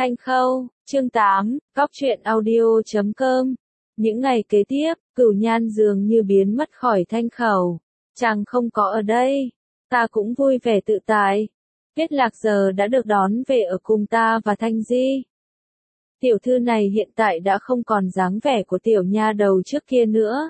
Thanh Khâu, chương 8, Góc truyện audio.com. Những ngày kế tiếp, Cửu Nhan dường như biến mất khỏi Thanh Khẩu. Chàng không có ở đây. Ta cũng vui vẻ tự tại. Tiết Lạc giờ đã được đón về ở cùng ta và Thanh Di. Tiểu thư này hiện tại đã không còn dáng vẻ của tiểu nha đầu trước kia nữa.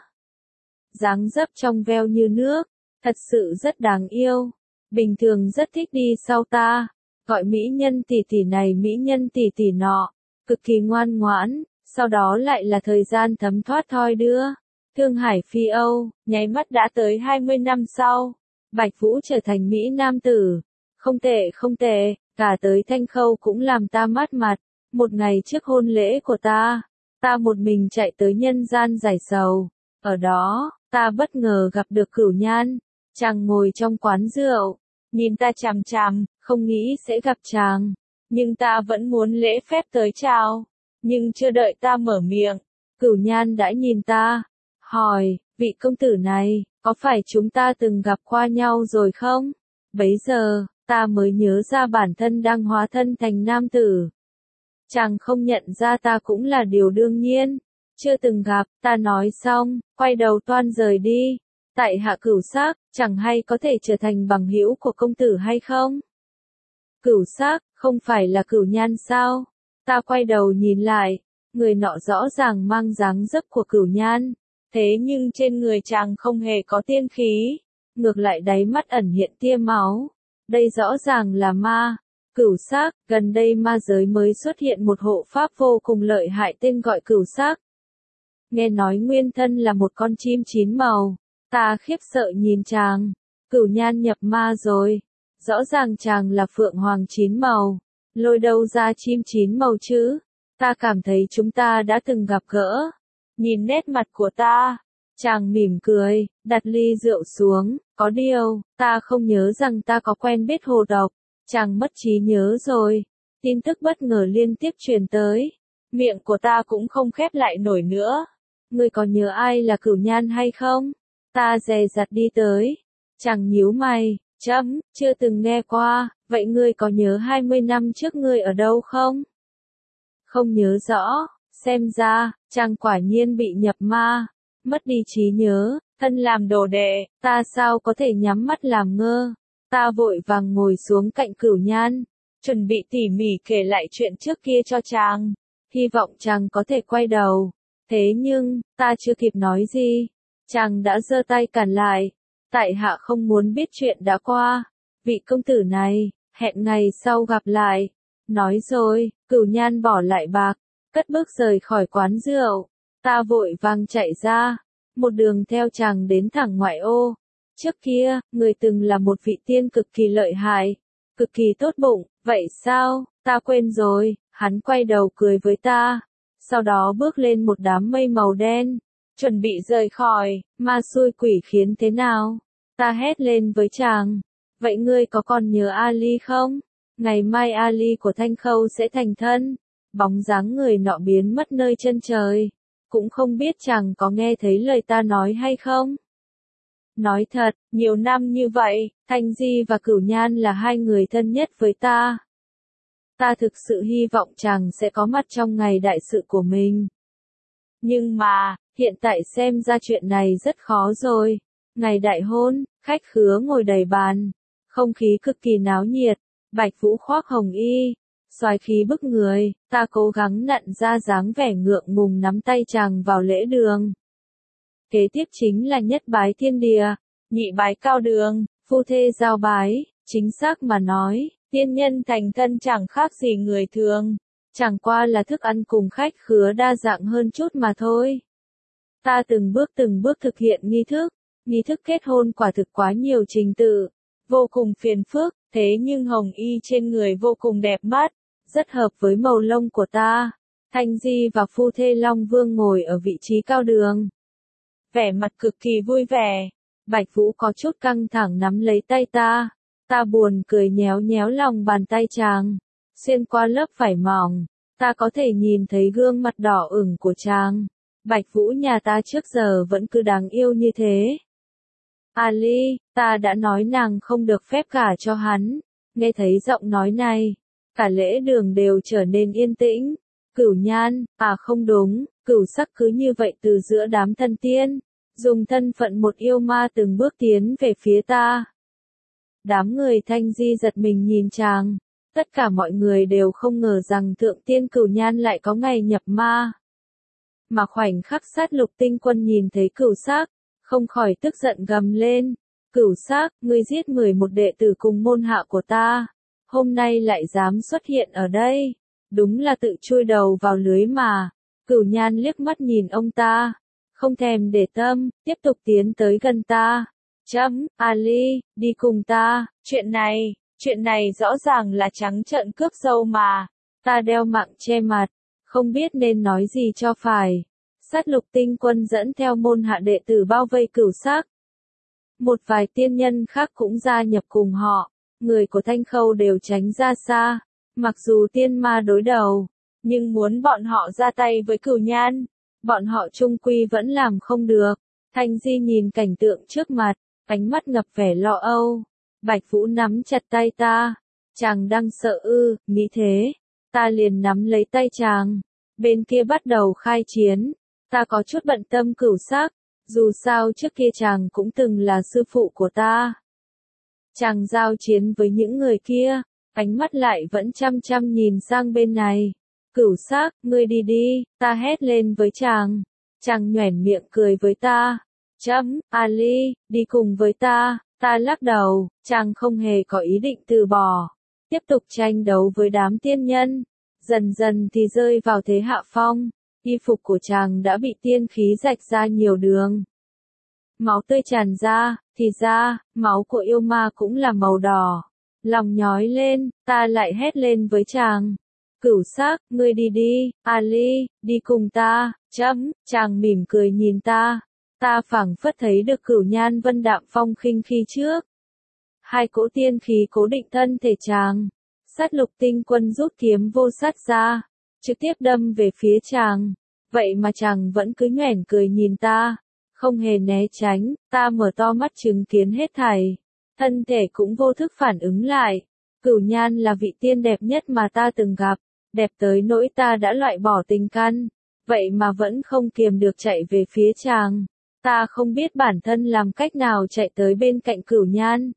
Dáng dấp trong veo như nước, thật sự rất đáng yêu. Bình thường rất thích đi sau ta, gọi mỹ nhân tỷ tỷ này mỹ nhân tỷ tỷ nọ, cực kỳ ngoan ngoãn, sau đó lại là thời gian thấm thoát thoi đưa. Thương Hải Phi Âu, nháy mắt đã tới 20 năm sau, Bạch Vũ trở thành mỹ nam tử. Không tệ không tệ, cả tới Thanh Khâu cũng làm ta mát mặt. Một ngày trước hôn lễ của ta một mình chạy tới nhân gian giải sầu. Ở đó, ta bất ngờ gặp được Cửu Nhan. Chàng ngồi trong quán rượu, nhìn ta chằm chằm, không nghĩ sẽ gặp chàng. Nhưng ta vẫn muốn lễ phép tới chào. Nhưng chưa đợi ta mở miệng, Cửu Nhan đã nhìn ta, hỏi, vị công tử này, có phải chúng ta từng gặp qua nhau rồi không? Bấy giờ, ta mới nhớ ra bản thân đang hóa thân thành nam tử. Chàng không nhận ra ta cũng là điều đương nhiên. Chưa từng gặp, ta nói xong, quay đầu toan rời đi. Tại hạ Cửu Sắc, chẳng hay có thể trở thành bằng hữu của công tử hay không? Cửu Sắc, không phải là Cửu Nhan sao? Ta quay đầu nhìn lại, người nọ rõ ràng mang dáng dấp của Cửu Nhan. Thế nhưng trên người chàng không hề có tiên khí. Ngược lại đáy mắt ẩn hiện tia máu. Đây rõ ràng là ma. Cửu Sắc, gần đây ma giới mới xuất hiện một hộ pháp vô cùng lợi hại tên gọi Cửu Sắc. Nghe nói nguyên thân là một con chim chín màu. Ta khiếp sợ nhìn chàng. Cửu Nhan nhập ma rồi. Rõ ràng chàng là phượng hoàng chín màu. Lôi đâu ra chim chín màu chứ? Ta cảm thấy chúng ta đã từng gặp gỡ. Nhìn nét mặt của ta, chàng mỉm cười, đặt ly rượu xuống. Có điều, ta không nhớ rằng ta có quen biết Hồ Độc. Chàng mất trí nhớ rồi. Tin tức bất ngờ liên tiếp truyền tới. Miệng của ta cũng không khép lại nổi nữa. Ngươi có nhớ ai là Cửu Nhan hay không? Ta dè dặt đi tới. Chàng nhíu mày, chưa từng nghe qua. Vậy ngươi có nhớ 20 năm trước ngươi ở đâu không? Không nhớ rõ. Xem ra, chàng quả nhiên bị nhập ma. Mất đi trí nhớ, thân làm đồ đệ, ta sao có thể nhắm mắt làm ngơ. Ta vội vàng ngồi xuống cạnh Cửu Nhan, chuẩn bị tỉ mỉ kể lại chuyện trước kia cho chàng, hy vọng chàng có thể quay đầu. Thế nhưng, ta chưa kịp nói gì, chàng đã giơ tay cản lại. Tại hạ không muốn biết chuyện đã qua. Vị công tử này, hẹn ngày sau gặp lại. Nói rồi, Cửu Nhan bỏ lại bạc, cất bước rời khỏi quán rượu. Ta vội vàng chạy ra, một đường theo chàng đến thẳng ngoại ô. Trước kia, người từng là một vị tiên cực kỳ lợi hại, cực kỳ tốt bụng. Vậy sao? Ta quên rồi. Hắn quay đầu cười với ta, sau đó bước lên một đám mây màu đen, chuẩn bị rời khỏi. Ma xui quỷ khiến thế nào? Ta hét lên với chàng. Vậy ngươi có còn nhớ Ali không? Ngày mai Ali của Thanh Khâu sẽ thành thân. Bóng dáng người nọ biến mất nơi chân trời. Cũng không biết chàng có nghe thấy lời ta nói hay không? Nói thật, nhiều năm như vậy, Thanh Di và Cửu Nhan là hai người thân nhất với ta. Ta thực sự hy vọng chàng sẽ có mặt trong ngày đại sự của mình. Nhưng mà, hiện tại xem ra chuyện này rất khó rồi. Ngày đại hôn, khách khứa ngồi đầy bàn. Không khí cực kỳ náo nhiệt. Bạch Vũ khoác hồng y, xoái khí bức người. Ta cố gắng nặn ra dáng vẻ ngượng ngùng nắm tay chàng vào lễ đường. Kế tiếp chính là nhất bái thiên địa, nhị bái cao đường, phu thê giao bái. Chính xác mà nói, tiên nhân thành thân chẳng khác gì người thường. Chẳng qua là thức ăn cùng khách khứa đa dạng hơn chút mà thôi. Ta từng bước thực hiện nghi thức. Nghi thức kết hôn quả thực quá nhiều trình tự, vô cùng phiền phức. Thế nhưng hồng y trên người vô cùng đẹp mắt, rất hợp với màu lông của ta. Thanh Di và phu thê Long Vương ngồi ở vị trí cao đường, vẻ mặt cực kỳ vui vẻ. Bạch Vũ có chút căng thẳng nắm lấy tay ta. Ta buồn cười nhéo nhéo lòng bàn tay chàng. Xuyên qua lớp vải mỏng, ta có thể nhìn thấy gương mặt đỏ ửng của chàng. Bạch Vũ nhà ta trước giờ vẫn cứ đáng yêu như thế. Ali, ta đã nói nàng không được phép gả cho hắn. Nghe thấy giọng nói này, Cả lễ đường đều trở nên yên tĩnh. Cửu Nhan, không đúng, Cửu Sắc cứ như vậy từ giữa đám thân tiên, dùng thân phận một yêu ma từng bước tiến về phía ta. Đám người Thanh Di giật mình nhìn chàng. Tất cả mọi người đều không ngờ rằng Thượng Tiên Cửu Nhan lại có ngày nhập ma. Mà khoảnh khắc Sát Lục Tinh Quân nhìn thấy Cửu Sắc, không khỏi tức giận gầm lên. Cửu Sắc, ngươi giết 11 đệ tử cùng môn hạ của ta. Hôm nay lại dám xuất hiện ở đây. Đúng là tự chui đầu vào lưới mà. Cửu Nhan liếc mắt nhìn ông ta. Không thèm để tâm, tiếp tục tiến tới gần ta. Ali, đi cùng ta. Chuyện này rõ ràng là trắng trợn cướp dâu mà. Ta đeo mạng che mặt. Không biết nên nói gì cho phải. Sát Lục Tinh Quân dẫn theo môn hạ đệ tử bao vây Cửu Sắc. Một vài tiên nhân khác cũng gia nhập cùng họ. Người của Thanh Khâu đều tránh ra xa. Mặc dù tiên ma đối đầu, nhưng muốn bọn họ ra tay với Cửu Nhan, bọn họ chung quy vẫn làm không được. Thanh Di nhìn cảnh tượng trước mặt, ánh mắt ngập vẻ lo âu. Bạch Vũ nắm chặt tay ta. Chàng đang sợ ư? Nghĩ thế. Ta liền nắm lấy tay chàng. Bên kia bắt đầu khai chiến. Ta có chút bận tâm Cửu Sắc. Dù sao trước kia chàng cũng từng là sư phụ của ta. Chàng giao chiến với những người kia, ánh mắt lại vẫn chăm chăm nhìn sang bên này. Cửu Sắc, ngươi đi đi, ta hét lên với chàng. Chàng nhoẻn miệng cười với ta. Ali, đi cùng với ta. Ta lắc đầu, chàng không hề có ý định từ bỏ. Tiếp tục tranh đấu với đám tiên nhân. Dần dần thì rơi vào thế hạ phong. Y phục của chàng đã bị tiên khí rạch ra nhiều đường. Máu tươi tràn ra, thì ra, máu của yêu ma cũng là màu đỏ. Lòng nhói lên, ta lại hét lên với chàng. Cửu Sắc, ngươi đi đi, Ali, đi cùng ta. Chàng mỉm cười nhìn ta. Ta phảng phất thấy được Cửu Nhan vân đạm phong khinh khi trước. Hai cỗ tiên khí cố định thân thể chàng. Sát Lục Tinh Quân rút kiếm vô sát ra, trực tiếp đâm về phía chàng. Vậy mà chàng vẫn cứ nhoẻn cười nhìn ta, không hề né tránh. Ta mở to mắt chứng kiến hết thảy, thân thể cũng vô thức phản ứng lại. Cửu Nhan là vị tiên đẹp nhất mà ta từng gặp, đẹp tới nỗi ta đã loại bỏ tình căn, vậy mà vẫn không kiềm được chạy về phía chàng. Ta không biết bản thân làm cách nào chạy tới bên cạnh Cửu Nhan.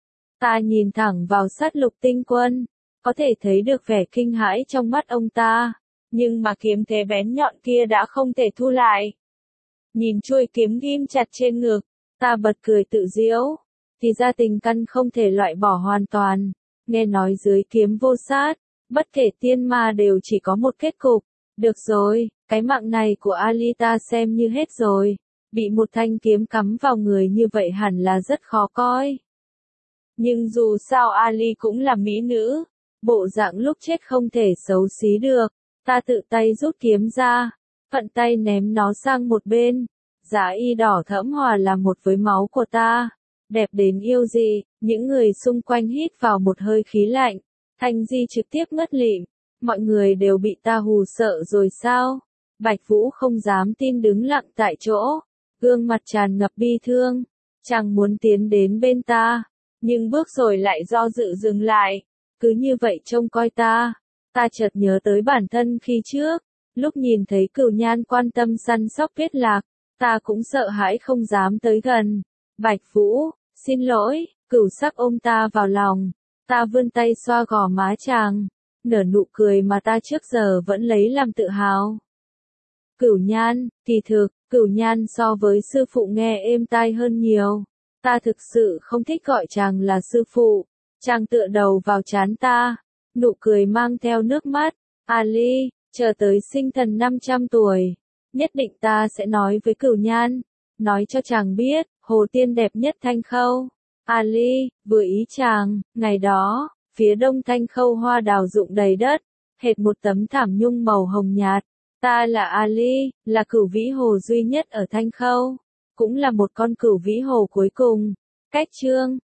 Ta nhìn thẳng vào Sát Lục Tinh Quân, có thể thấy được vẻ kinh hãi trong mắt ông ta, nhưng mà kiếm thế bén nhọn kia đã không thể thu lại. Nhìn chuôi kiếm ghim chặt trên ngực, ta bật cười tự giễu, thì ra tình căn không thể loại bỏ hoàn toàn. Nghe nói dưới kiếm vô sát, bất kể tiên ma đều chỉ có một kết cục. Được rồi, cái mạng này của Ali ta xem như hết rồi. Bị một thanh kiếm cắm vào người như vậy hẳn là rất khó coi. Nhưng dù sao Ali cũng là mỹ nữ, bộ dạng lúc chết không thể xấu xí được. Ta tự tay rút kiếm ra, thuận tay ném nó sang một bên. Giá y đỏ thẫm hòa là một với máu của ta. Đẹp đến yêu dị, những người xung quanh hít vào một hơi khí lạnh. Thanh Di trực tiếp ngất lịm. Mọi người đều bị ta hù sợ rồi sao? Bạch Vũ không dám tin đứng lặng tại chỗ, gương mặt tràn ngập bi thương. Chàng muốn tiến đến bên ta, nhưng bước rồi lại do dự dừng lại. Cứ như vậy trông coi ta. Ta chợt nhớ tới bản thân khi trước, lúc nhìn thấy Cửu Nhan quan tâm săn sóc Tuyết Lạc, ta cũng sợ hãi không dám tới gần. Bạch Vũ, xin lỗi. Cửu Sắc ôm ta vào lòng. Ta vươn tay xoa gò má chàng, nở nụ cười mà ta trước giờ vẫn lấy làm tự hào. Cửu Nhan, kỳ thực, Cửu Nhan so với sư phụ nghe êm tai hơn nhiều. Ta thực sự không thích gọi chàng là sư phụ. Chàng tựa đầu vào trán ta, nụ cười mang theo nước mắt. Ali, chờ tới sinh thần 500 tuổi, nhất định ta sẽ nói với Cửu Nhan, nói cho chàng biết, hồ tiên đẹp nhất Thanh Khâu. Ali, vừa ý chàng, ngày đó, phía đông Thanh Khâu hoa đào rụng đầy đất, hệt một tấm thảm nhung màu hồng nhạt. Ta là Ali, là cửu vĩ hồ duy nhất ở Thanh Khâu, cũng là một con cửu vĩ hồ cuối cùng. Cách chương